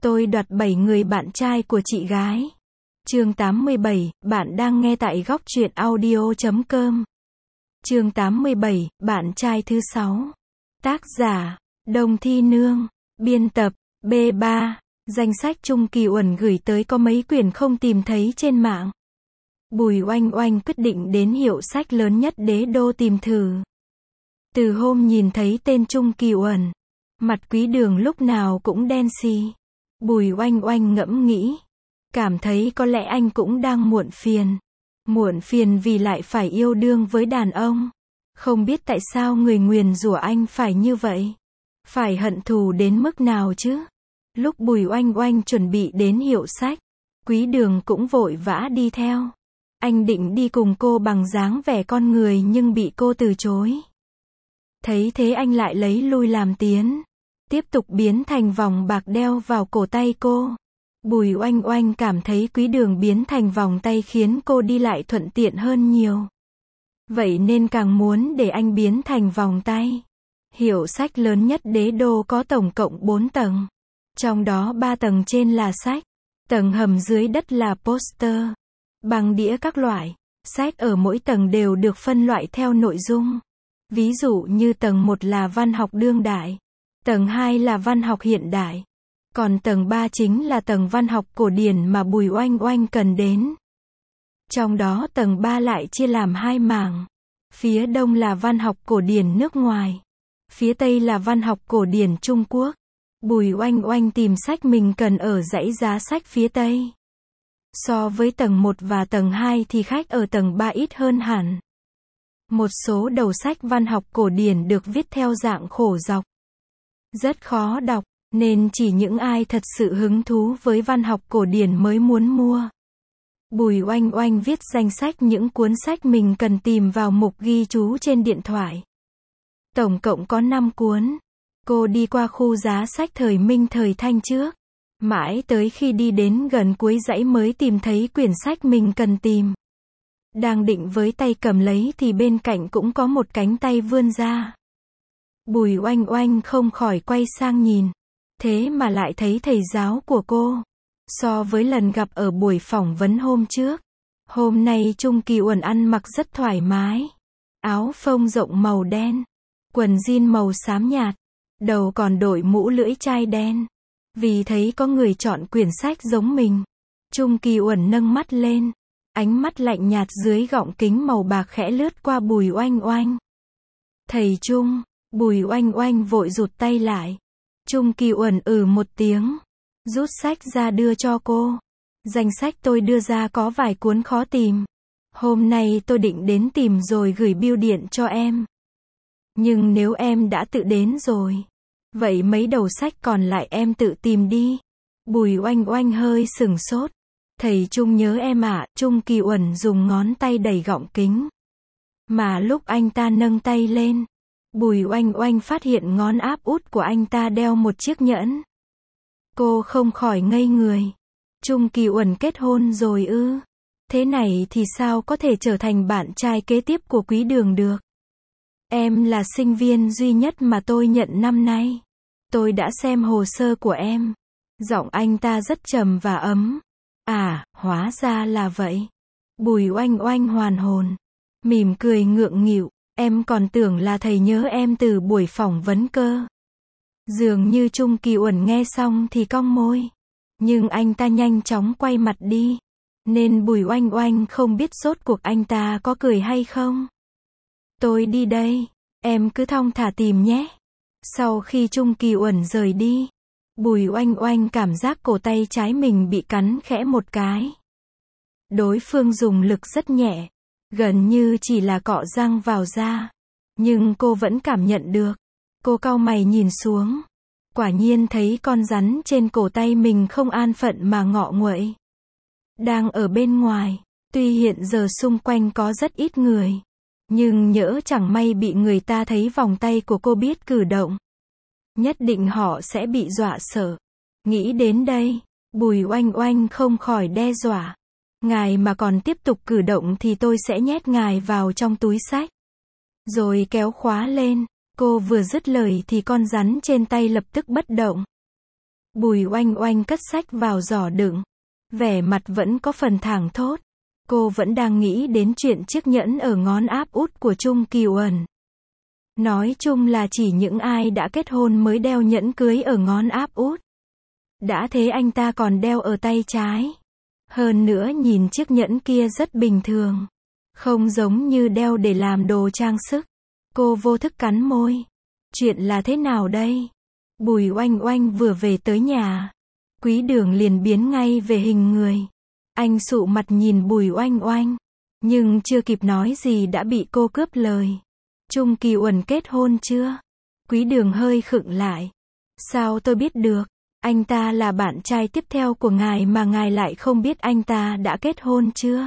Tôi đoạt 7 người bạn trai của chị gái. Chương 87, bạn đang nghe tại góc truyện audio.com. Chương 87, bạn trai thứ 6. Tác giả, Đồng Thi Nương. Biên tập, B3. Danh sách Chung Kỳ Uẩn gửi tới có mấy quyển không tìm thấy trên mạng. Bùi Oanh Oanh quyết định đến hiệu sách lớn nhất đế đô tìm thử. Từ hôm nhìn thấy tên Chung Kỳ Uẩn, mặt Quý Đường lúc nào cũng đen xì. Bùi Oanh Oanh ngẫm nghĩ, cảm thấy có lẽ anh cũng đang muộn phiền. Muộn phiền vì lại phải yêu đương với đàn ông. Không biết tại sao người nguyền rủa anh phải như vậy. Phải hận thù đến mức nào chứ? Lúc Bùi Oanh Oanh chuẩn bị đến hiệu sách, Quý Đường cũng vội vã đi theo. Anh định đi cùng cô bằng dáng vẻ con người nhưng bị cô từ chối. Thấy thế anh lại lấy lui làm tiến. Tiếp tục biến thành vòng bạc đeo vào cổ tay cô. Bùi Oanh Oanh cảm thấy Quý Đường biến thành vòng tay khiến cô đi lại thuận tiện hơn nhiều. Vậy nên càng muốn để anh biến thành vòng tay. Hiệu sách lớn nhất đế đô có tổng cộng 4 tầng. Trong đó 3 tầng trên là sách. Tầng hầm dưới đất là poster, băng đĩa các loại. Sách ở mỗi tầng đều được phân loại theo nội dung. Ví dụ như tầng 1 là văn học đương đại. Tầng 2 là văn học hiện đại. Còn tầng 3 chính là tầng văn học cổ điển mà Bùi Oanh Oanh cần đến. Trong đó tầng 3 lại chia làm 2 mảng. Phía đông là văn học cổ điển nước ngoài. Phía tây là văn học cổ điển Trung Quốc. Bùi Oanh Oanh tìm sách mình cần ở dãy giá sách phía tây. So với tầng 1 và tầng 2 thì khách ở tầng 3 ít hơn hẳn. Một số đầu sách văn học cổ điển được viết theo dạng khổ dọc. Rất khó đọc, nên chỉ những ai thật sự hứng thú với văn học cổ điển mới muốn mua. Bùi Oanh Oanh viết danh sách những cuốn sách mình cần tìm vào mục ghi chú trên điện thoại. Tổng cộng có 5 cuốn. Cô đi qua khu giá sách thời Minh thời Thanh trước. Mãi tới khi đi đến gần cuối dãy mới tìm thấy quyển sách mình cần tìm. Đang định với tay cầm lấy thì bên cạnh cũng có một cánh tay vươn ra. Bùi Oanh Oanh không khỏi quay sang nhìn. Thế mà lại thấy thầy giáo của cô. So với lần gặp ở buổi phỏng vấn hôm trước, hôm nay Chung Kỳ Uẩn ăn mặc rất thoải mái. Áo phông rộng màu đen, quần jean màu xám nhạt, đầu còn đội mũ lưỡi chai đen. Vì thấy có người chọn quyển sách giống mình, Chung Kỳ Uẩn nâng mắt lên, ánh mắt lạnh nhạt dưới gọng kính màu bạc khẽ lướt qua Bùi Oanh Oanh. Thầy Chung. Bùi Oanh Oanh vội rụt tay lại. Chung Kỳ Uẩn một tiếng, rút sách ra đưa cho cô. Danh sách tôi đưa ra có vài cuốn khó tìm. Hôm nay tôi định đến tìm rồi gửi bưu điện cho em. Nhưng nếu em đã tự đến rồi, vậy mấy đầu sách còn lại em tự tìm đi. Bùi Oanh Oanh hơi sửng sốt. Thầy Chung nhớ em ạ. Chung Kỳ Uẩn dùng ngón tay đẩy gọng kính. Mà lúc anh ta nâng tay lên, Bùi Oanh Oanh phát hiện ngón áp út của anh ta đeo một chiếc nhẫn. Cô không khỏi ngây người. Chung Kỳ Uẩn kết hôn rồi ư? Thế này thì sao có thể trở thành bạn trai kế tiếp của Quý Đường được? Em là sinh viên duy nhất mà tôi nhận năm nay. Tôi đã xem hồ sơ của em. Giọng anh ta rất trầm và ấm. À, hóa ra là vậy. Bùi Oanh Oanh hoàn hồn, mỉm cười ngượng nghịu. Em còn tưởng là thầy nhớ em từ buổi phỏng vấn cơ. Dường như Chung Kỳ Uẩn nghe xong thì cong môi. Nhưng anh ta nhanh chóng quay mặt đi. Nên Bùi Oanh Oanh không biết rốt cuộc anh ta có cười hay không. Tôi đi đây. Em cứ thong thả tìm nhé. Sau khi Chung Kỳ Uẩn rời đi, Bùi Oanh Oanh cảm giác cổ tay trái mình bị cắn khẽ một cái. Đối phương dùng lực rất nhẹ. Gần như chỉ là cọ răng vào da. Nhưng cô vẫn cảm nhận được. Cô cau mày nhìn xuống. Quả nhiên thấy con rắn trên cổ tay mình không an phận mà ngọ nguậy. Đang ở bên ngoài. Tuy hiện giờ xung quanh có rất ít người. Nhưng nhỡ chẳng may bị người ta thấy vòng tay của cô biết cử động. Nhất định họ sẽ bị dọa sợ. Nghĩ đến đây, Bùi Oanh Oanh không khỏi đe dọa. Ngài mà còn tiếp tục cử động thì tôi sẽ nhét ngài vào trong túi xách. Rồi kéo khóa lên. Cô vừa dứt lời thì con rắn trên tay lập tức bất động. Bùi Oanh Oanh cất sách vào giỏ đựng. Vẻ mặt vẫn có phần thảng thốt. Cô vẫn đang nghĩ đến chuyện chiếc nhẫn ở ngón áp út của Chung Ki-won. Nói chung là chỉ những ai đã kết hôn mới đeo nhẫn cưới ở ngón áp út. Đã thế anh ta còn đeo ở tay trái. Hơn nữa nhìn chiếc nhẫn kia rất bình thường. Không giống như đeo để làm đồ trang sức. Cô vô thức cắn môi. Chuyện là thế nào đây? Bùi Oanh Oanh vừa về tới nhà. Quý Đường liền biến ngay về hình người. Anh sụ mặt nhìn Bùi Oanh Oanh. Nhưng chưa kịp nói gì đã bị cô cướp lời. Chung Ki-won kết hôn chưa? Quý Đường hơi khựng lại. Sao tôi biết được? Anh ta là bạn trai tiếp theo của ngài mà ngài lại không biết anh ta đã kết hôn chưa?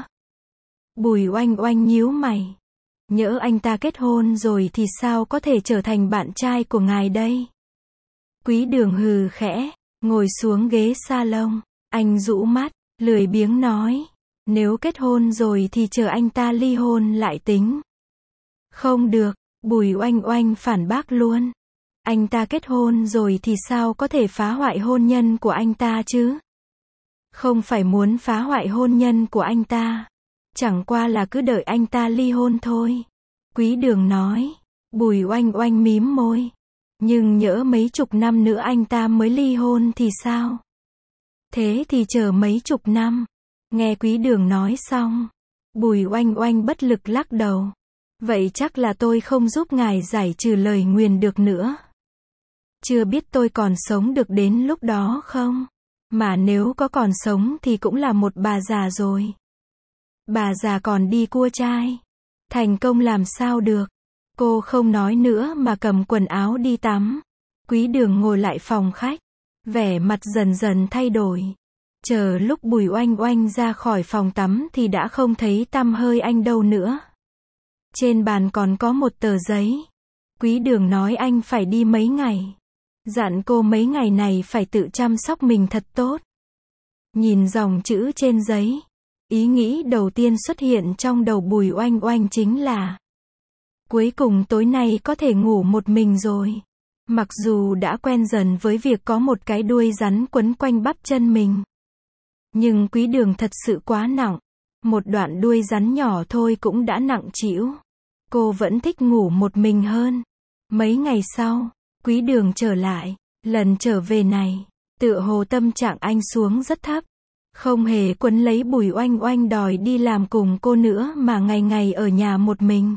Bùi Oanh Oanh nhíu mày. Nhỡ anh ta kết hôn rồi thì sao có thể trở thành bạn trai của ngài đây? Quý Đường hừ khẽ, ngồi xuống ghế salon. Anh rũ mắt, lười biếng nói. Nếu kết hôn rồi thì chờ anh ta ly hôn lại tính. Không được, Bùi Oanh Oanh phản bác luôn. Anh ta kết hôn rồi thì sao có thể phá hoại hôn nhân của anh ta chứ? Không phải muốn phá hoại hôn nhân của anh ta. Chẳng qua là cứ đợi anh ta ly hôn thôi. Quý Đường nói. Bùi Oanh Oanh mím môi. Nhưng nhỡ mấy chục năm nữa anh ta mới ly hôn thì sao? Thế thì chờ mấy chục năm. Nghe Quý Đường nói xong. Bùi Oanh Oanh bất lực lắc đầu. Vậy chắc là tôi không giúp ngài giải trừ lời nguyền được nữa. Chưa biết tôi còn sống được đến lúc đó không? Mà nếu có còn sống thì cũng là một bà già rồi. Bà già còn đi cua trai. Thành công làm sao được? Cô không nói nữa mà cầm quần áo đi tắm. Quý Đường ngồi lại phòng khách. Vẻ mặt dần dần thay đổi. Chờ lúc Bùi Oanh Oanh ra khỏi phòng tắm thì đã không thấy tăm hơi anh đâu nữa. Trên bàn còn có một tờ giấy. Quý Đường nói anh phải đi mấy ngày. Dặn cô mấy ngày này phải tự chăm sóc mình thật tốt. Nhìn dòng chữ trên giấy. Ý nghĩ đầu tiên xuất hiện trong đầu Bùi Oanh Oanh chính là cuối cùng tối nay có thể ngủ một mình rồi. Mặc dù đã quen dần với việc có một cái đuôi rắn quấn quanh bắp chân mình. Nhưng Quý Đường thật sự quá nặng. Một đoạn đuôi rắn nhỏ thôi cũng đã nặng trĩu. Cô vẫn thích ngủ một mình hơn. Mấy ngày sau, Quý Đường trở lại. Lần trở về này, tựa hồ tâm trạng anh xuống rất thấp. Không hề quấn lấy Bùi Oanh Oanh đòi đi làm cùng cô nữa mà ngày ngày ở nhà một mình.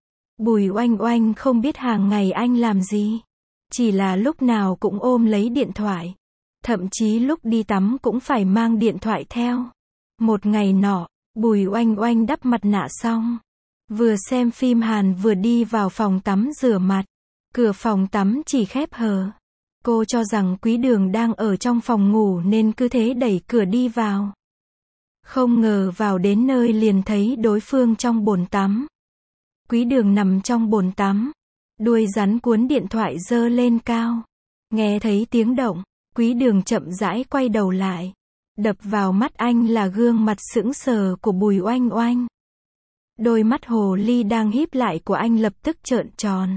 Bùi Oanh Oanh không biết hàng ngày anh làm gì. Chỉ là lúc nào cũng ôm lấy điện thoại. Thậm chí lúc đi tắm cũng phải mang điện thoại theo. Một ngày nọ, Bùi Oanh Oanh đắp mặt nạ xong. Vừa xem phim Hàn vừa đi vào phòng tắm rửa mặt. Cửa phòng tắm chỉ khép hờ. Cô cho rằng Quý Đường đang ở trong phòng ngủ nên cứ thế đẩy cửa đi vào. Không ngờ vào đến nơi liền thấy đối phương trong bồn tắm. Quý Đường nằm trong bồn tắm. Đuôi rắn cuốn điện thoại giơ lên cao. Nghe thấy tiếng động, Quý Đường chậm rãi quay đầu lại. Đập vào mắt anh là gương mặt sững sờ của Bùi Oanh Oanh. Đôi mắt hồ ly đang híp lại của anh lập tức trợn tròn.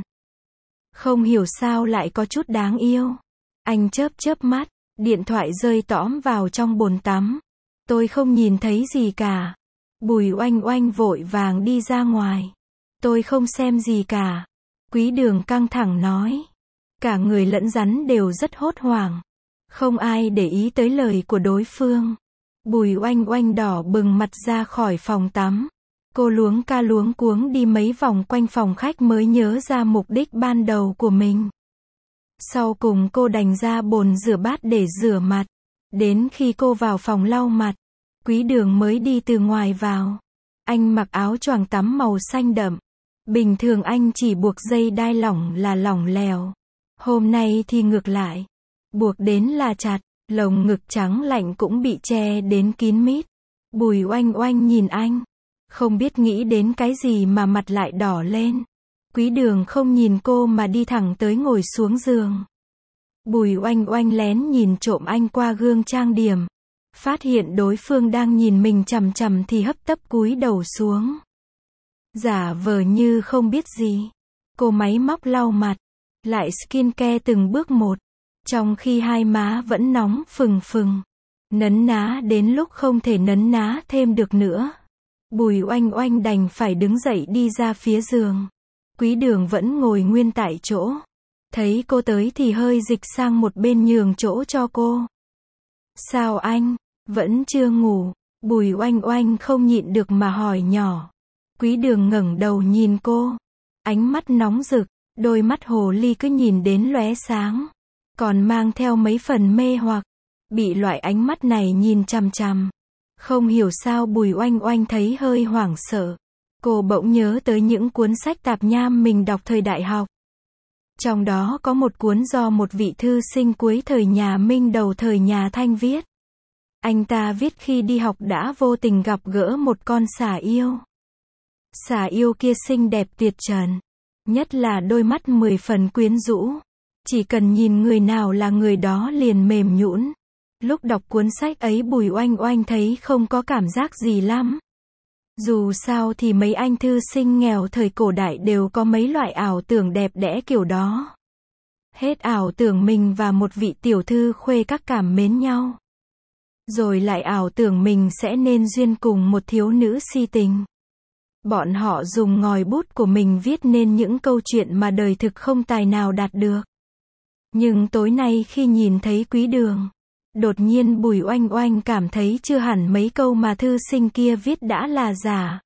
Không hiểu sao lại có chút đáng yêu. Anh chớp chớp mắt, điện thoại rơi tõm vào trong bồn tắm. Tôi không nhìn thấy gì cả. Bùi Oanh Oanh vội vàng đi ra ngoài. Tôi không xem gì cả. Quý Đường căng thẳng nói. Cả người lẫn rắn đều rất hốt hoảng. Không ai để ý tới lời của đối phương. Bùi Oanh Oanh đỏ bừng mặt ra khỏi phòng tắm. Cô luống ca luống cuống đi mấy vòng quanh phòng khách mới nhớ ra mục đích ban đầu của mình. Sau cùng cô đành ra bồn rửa bát để rửa mặt. Đến khi cô vào phòng lau mặt, Quý Đường mới đi từ ngoài vào. Anh mặc áo choàng tắm màu xanh đậm. Bình thường anh chỉ buộc dây đai lỏng là lỏng lẻo. Hôm nay thì ngược lại. Buộc đến là chặt, lồng ngực trắng lạnh cũng bị che đến kín mít. Bùi Oanh Oanh nhìn anh. Không biết nghĩ đến cái gì mà mặt lại đỏ lên. Quý Đường không nhìn cô mà đi thẳng tới ngồi xuống giường. Bùi Oanh Oanh lén nhìn trộm anh qua gương trang điểm. Phát hiện đối phương đang nhìn mình chằm chằm thì hấp tấp cúi đầu xuống. Giả vờ như không biết gì. Cô máy móc lau mặt. Lại skincare từng bước một. Trong khi hai má vẫn nóng phừng phừng. Nấn ná đến lúc không thể nấn ná thêm được nữa. Bùi Oanh Oanh đành phải đứng dậy đi ra phía giường. Quý Đường vẫn ngồi nguyên tại chỗ. Thấy cô tới thì hơi dịch sang một bên nhường chỗ cho cô. Sao anh? Vẫn chưa ngủ? Bùi Oanh Oanh không nhịn được mà hỏi nhỏ. Quý Đường ngẩng đầu nhìn cô. Ánh mắt nóng rực, đôi mắt hồ ly cứ nhìn đến lóe sáng. Còn mang theo mấy phần mê hoặc. Bị loại ánh mắt này nhìn chằm chằm. Không hiểu sao Bùi Oanh Oanh thấy hơi hoảng sợ. Cô bỗng nhớ tới những cuốn sách tạp nham mình đọc thời đại học. Trong đó có một cuốn do một vị thư sinh cuối thời nhà Minh đầu thời nhà Thanh viết. Anh ta viết khi đi học đã vô tình gặp gỡ một con xà yêu. Xà yêu kia xinh đẹp tuyệt trần. Nhất là đôi mắt 10 phần quyến rũ. Chỉ cần nhìn người nào là người đó liền mềm nhũn. Lúc đọc cuốn sách ấy Bùi Oanh Oanh thấy không có cảm giác gì lắm. Dù sao thì mấy anh thư sinh nghèo thời cổ đại đều có mấy loại ảo tưởng đẹp đẽ kiểu đó. Hết ảo tưởng mình và một vị tiểu thư khuê các cảm mến nhau. Rồi lại ảo tưởng mình sẽ nên duyên cùng một thiếu nữ si tình. Bọn họ dùng ngòi bút của mình viết nên những câu chuyện mà đời thực không tài nào đạt được. Nhưng tối nay khi nhìn thấy Quý Đường, đột nhiên Bùi Oanh Oanh cảm thấy chưa hẳn mấy câu mà thư sinh kia viết đã là giả.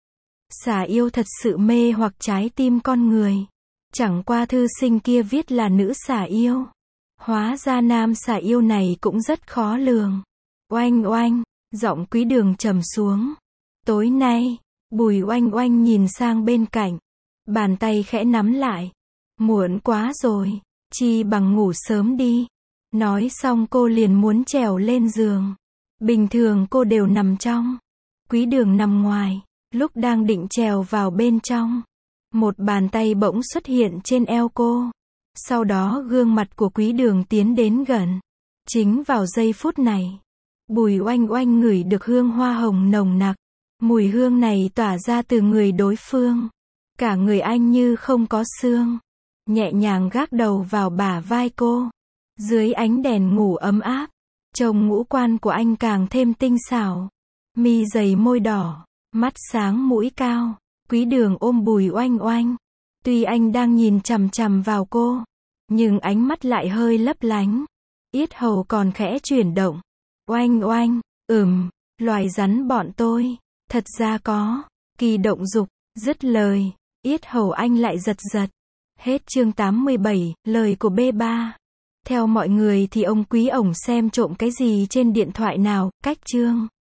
Xà yêu thật sự mê hoặc trái tim con người. Chẳng qua thư sinh kia viết là nữ xà yêu. Hóa ra nam xà yêu này cũng rất khó lường. Oanh Oanh, giọng Quý Đường trầm xuống. Tối nay, Bùi Oanh Oanh nhìn sang bên cạnh. Bàn tay khẽ nắm lại. Muộn quá rồi, chi bằng ngủ sớm đi. Nói xong cô liền muốn trèo lên giường. Bình thường cô đều nằm trong. Quý Đường nằm ngoài. Lúc đang định trèo vào bên trong, một bàn tay bỗng xuất hiện trên eo cô. Sau đó gương mặt của Quý Đường tiến đến gần. Chính vào giây phút này, Bùi Oanh Oanh ngửi được hương hoa hồng nồng nặc. Mùi hương này tỏa ra từ người đối phương. Cả người anh như không có xương. Nhẹ nhàng gác đầu vào bả vai cô. Dưới ánh đèn ngủ ấm áp, trông ngũ quan của anh càng thêm tinh xảo. Mi dày môi đỏ, mắt sáng mũi cao. Quý Đường ôm Bùi Oanh Oanh. Tuy anh đang nhìn chằm chằm vào cô, nhưng ánh mắt lại hơi lấp lánh. Yết hầu còn khẽ chuyển động. Oanh Oanh, loài rắn bọn tôi, thật ra có, kỳ động dục, dứt lời, yết hầu anh lại giật giật. Hết chương 87, lời của B3. Theo mọi người thì ông Quý ổng xem trộm cái gì trên điện thoại nào, cách chương.